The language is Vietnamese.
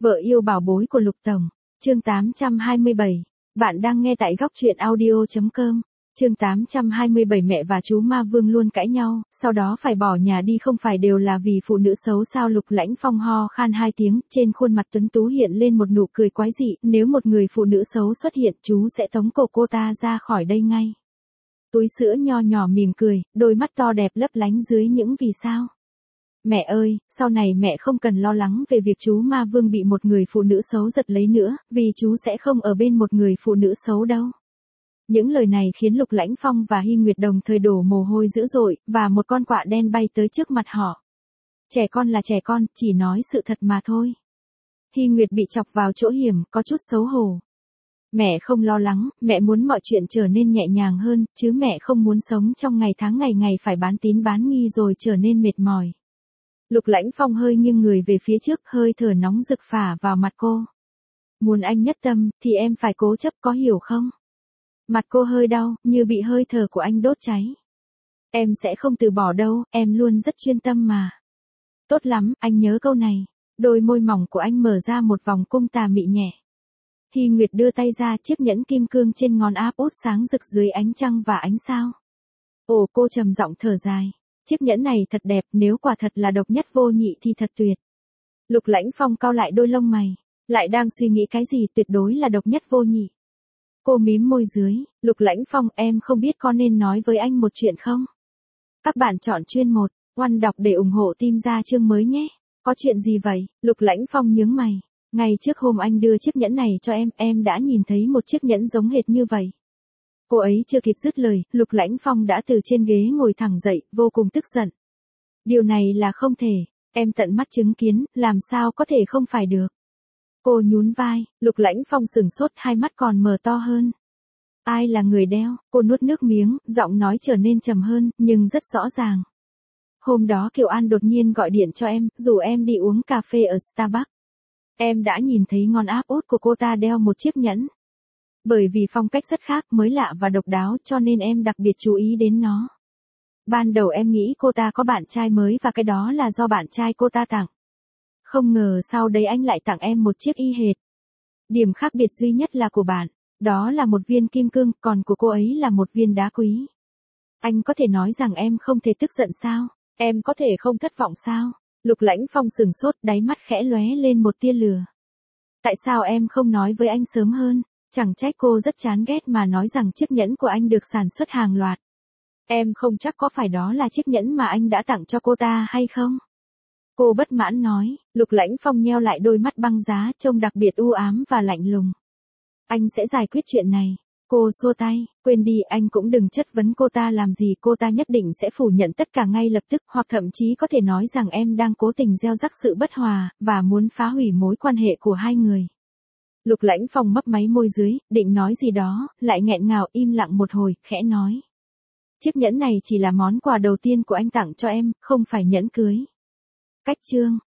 Vợ yêu bảo bối của Lục Tổng. Chương 827. Bạn đang nghe tại góc truyện audio.com. Chương 827. Mẹ và chú Ma Vương luôn cãi nhau, sau đó phải bỏ nhà đi không phải đều là vì phụ nữ xấu sao? Lục Lãnh Phong ho khan 2 tiếng, trên khuôn mặt tuấn tú hiện lên một nụ cười quái dị, nếu một người phụ nữ xấu xuất hiện, chú sẽ tống cổ cô ta ra khỏi đây ngay. Túi sữa nho nhỏ mỉm cười, đôi mắt to đẹp lấp lánh dưới những vì sao. Mẹ ơi, sau này mẹ không cần lo lắng về việc chú Ma Vương bị một người phụ nữ xấu giật lấy nữa, vì chú sẽ không ở bên một người phụ nữ xấu đâu. Những lời này khiến Lục Lãnh Phong và Hy Nguyệt đồng thời đổ mồ hôi dữ dội, và một con quạ đen bay tới trước mặt họ. Trẻ con là trẻ con, chỉ nói sự thật mà thôi. Hy Nguyệt bị chọc vào chỗ hiểm, có chút xấu hổ. Mẹ không lo lắng, mẹ muốn mọi chuyện trở nên nhẹ nhàng hơn, chứ mẹ không muốn sống trong ngày tháng ngày phải bán tín bán nghi rồi trở nên mệt mỏi. Lục Lãnh Phong hơi nghiêng người về phía trước, hơi thở nóng rực phả vào mặt cô. Muốn anh nhất tâm, thì em phải cố chấp, có hiểu không? Mặt cô hơi đau, như bị hơi thở của anh đốt cháy. Em sẽ không từ bỏ đâu, em luôn rất chuyên tâm mà. Tốt lắm, anh nhớ câu này. Đôi môi mỏng của anh mở ra một vòng cung tà mị nhẹ. Hy Nguyệt đưa tay ra, chiếc nhẫn kim cương trên ngón áp út sáng rực dưới ánh trăng và ánh sao. Ồ, cô trầm giọng thở dài. Chiếc nhẫn này thật đẹp, nếu quả thật là độc nhất vô nhị thì thật tuyệt. Lục Lãnh Phong cau lại đôi lông mày, lại đang suy nghĩ cái gì? Tuyệt đối là độc nhất vô nhị. Cô mím môi dưới. Lục Lãnh Phong, em không biết con nên nói với anh một chuyện không? Các bạn chọn chuyên 1, Oan đọc để ủng hộ team ra chương mới nhé. Có chuyện gì vậy? Lục Lãnh Phong nhướng mày. Ngay trước hôm anh đưa chiếc nhẫn này cho em đã nhìn thấy một chiếc nhẫn giống hệt như vậy. Cô ấy chưa kịp dứt lời, Lục Lãnh Phong đã từ trên ghế ngồi thẳng dậy, vô cùng tức giận. Điều này là không thể, em tận mắt chứng kiến, làm sao có thể không phải được. Cô nhún vai, Lục Lãnh Phong sửng sốt, hai mắt còn mở to hơn. Ai là người đeo? Cô nuốt nước miếng, giọng nói trở nên trầm hơn, nhưng rất rõ ràng. Hôm đó Kiều An đột nhiên gọi điện cho em, rủ em đi uống cà phê ở Starbucks. Em đã nhìn thấy ngón áp út của cô ta đeo một chiếc nhẫn. Bởi vì phong cách rất khác, mới lạ và độc đáo cho nên em đặc biệt chú ý đến nó. Ban đầu em nghĩ cô ta có bạn trai mới và cái đó là do bạn trai cô ta tặng. Không ngờ sau đấy anh lại tặng em một chiếc y hệt. Điểm khác biệt duy nhất là của bạn, đó là một viên kim cương, còn của cô ấy là một viên đá quý. Anh có thể nói rằng em không thể tức giận sao? Em có thể không thất vọng sao? Lục Lãnh Phong sửng sốt, đáy mắt khẽ lóe lên một tia lửa. Tại sao em không nói với anh sớm hơn? Chẳng trách cô rất chán ghét mà nói rằng chiếc nhẫn của anh được sản xuất hàng loạt. Em không chắc có phải đó là chiếc nhẫn mà anh đã tặng cho cô ta hay không? Cô bất mãn nói. Lục Lãnh Phong nheo lại đôi mắt băng giá, trông đặc biệt u ám và lạnh lùng. Anh sẽ giải quyết chuyện này. Cô xua tay, quên đi, anh cũng đừng chất vấn cô ta làm gì, cô ta nhất định sẽ phủ nhận tất cả ngay lập tức, hoặc thậm chí có thể nói rằng em đang cố tình gieo rắc sự bất hòa, và muốn phá hủy mối quan hệ của hai người. Lục Lãnh Phong mấp máy môi dưới, định nói gì đó, lại nghẹn ngào, im lặng một hồi, khẽ nói. Chiếc nhẫn này chỉ là món quà đầu tiên của anh tặng cho em, không phải nhẫn cưới. Cách chương.